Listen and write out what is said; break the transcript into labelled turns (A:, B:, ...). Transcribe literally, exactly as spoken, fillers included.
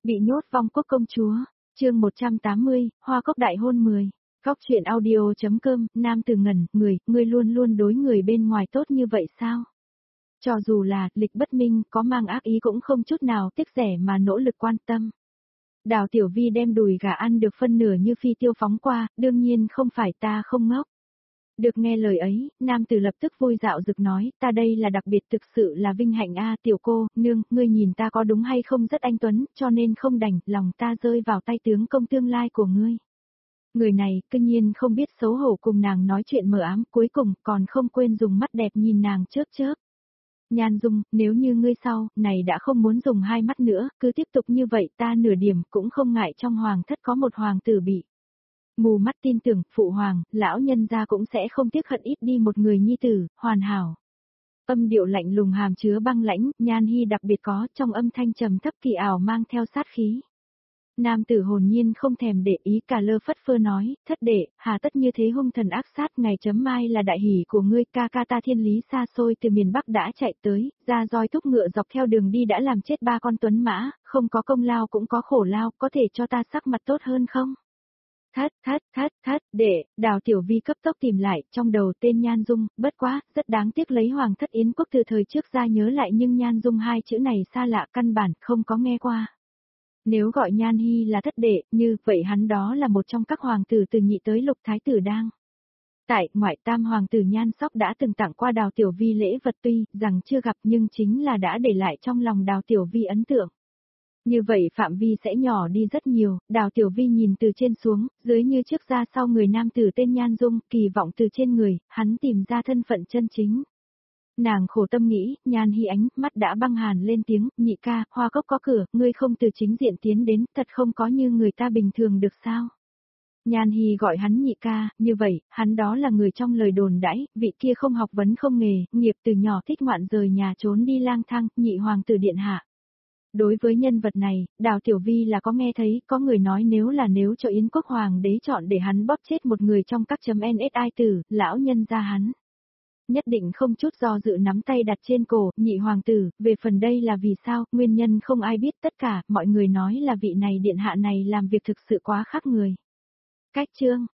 A: Bị nhốt vong quốc công chúa, chương một trăm tám mươi, Hoa Cốc đại hôn mười. Góc truyện audio.com, nam từ ngẩn, người, ngươi luôn luôn đối người bên ngoài tốt như vậy sao? Cho dù là, lịch bất minh, có mang ác ý cũng không chút nào tiếc rẻ mà nỗ lực quan tâm. Đào Tiểu Vi đem đùi gà ăn được phân nửa như phi tiêu phóng qua, đương nhiên không phải ta không ngốc. Được nghe lời ấy, nam tử lập tức vui dạo rực nói, ta đây là đặc biệt thực sự là vinh hạnh a tiểu cô, nương, ngươi nhìn ta có đúng hay không rất anh tuấn, cho nên không đành, lòng ta rơi vào tay tướng công tương lai của ngươi. Người này, cư nhiên không biết xấu hổ cùng nàng nói chuyện mờ ám, cuối cùng còn không quên dùng mắt đẹp nhìn nàng chớp chớp. Nhan Dung, nếu như ngươi sau, này đã không muốn dùng hai mắt nữa, cứ tiếp tục như vậy ta nửa điểm cũng không ngại trong hoàng thất có một hoàng tử bị. Mù mắt tin tưởng, phụ hoàng, lão nhân gia cũng sẽ không tiếc hận ít đi một người nhi tử, hoàn hảo. Âm điệu lạnh lùng hàm chứa băng lãnh, Nhan Hi đặc biệt có, trong âm thanh trầm thấp kỳ ảo mang theo sát khí. Nam tử hồn nhiên không thèm để ý, cả lơ phất phơ nói, thất đệ, hà tất như thế hung thần ác sát, ngày chấm mai là đại hỷ của ngươi, ca ca ta thiên lý xa xôi từ miền Bắc đã chạy tới, ra roi thúc ngựa dọc theo đường đi đã làm chết ba con tuấn mã, không có công lao cũng có khổ lao, có thể cho ta sắc mặt tốt hơn không? Thất, thất, thất, thất, để, Đào Tiểu Vi cấp tốc tìm lại, trong đầu tên Nhan Dung, bất quá, rất đáng tiếc lấy hoàng thất Yến quốc từ thời trước ra nhớ lại nhưng Nhan Dung hai chữ này xa lạ căn bản, không có nghe qua. Nếu gọi Nhan Hi là thất đệ, như vậy hắn đó là một trong các hoàng tử từ nhị tới lục thái tử đang. Tại, ngoại tam hoàng tử Nhan Sóc đã từng tặng qua Đào Tiểu Vi lễ vật tuy rằng chưa gặp nhưng chính là đã để lại trong lòng Đào Tiểu Vi ấn tượng. Như vậy phạm vi sẽ nhỏ đi rất nhiều, Đào Tiểu Vi nhìn từ trên xuống, dưới như trước ra sau người nam tử tên Nhan Dung, kỳ vọng từ trên người, hắn tìm ra thân phận chân chính. Nàng khổ tâm nghĩ, Nhan Hi ánh, mắt đã băng hàn lên tiếng, nhị ca, Hoa Cốc có cửa, ngươi không từ chính diện tiến đến, thật không có như người ta bình thường được sao? Nhan Hi gọi hắn nhị ca, như vậy, hắn đó là người trong lời đồn đãi, vị kia không học vấn không nghề, nghiệp từ nhỏ thích ngoạn rời nhà trốn đi lang thang, nhị hoàng tử điện hạ. Đối với nhân vật này, Đào Tiểu Vi là có nghe thấy, có người nói nếu là nếu cho Yến quốc hoàng đế chọn để hắn bóp chết một người trong các chấm en ét i tử, lão nhân ra hắn. Nhất định không chút do dự nắm tay đặt trên cổ, nhị hoàng tử, về phần đây là vì sao, nguyên nhân không ai biết tất cả, mọi người nói là vị này điện hạ này làm việc thực sự quá khác người. Cách chương,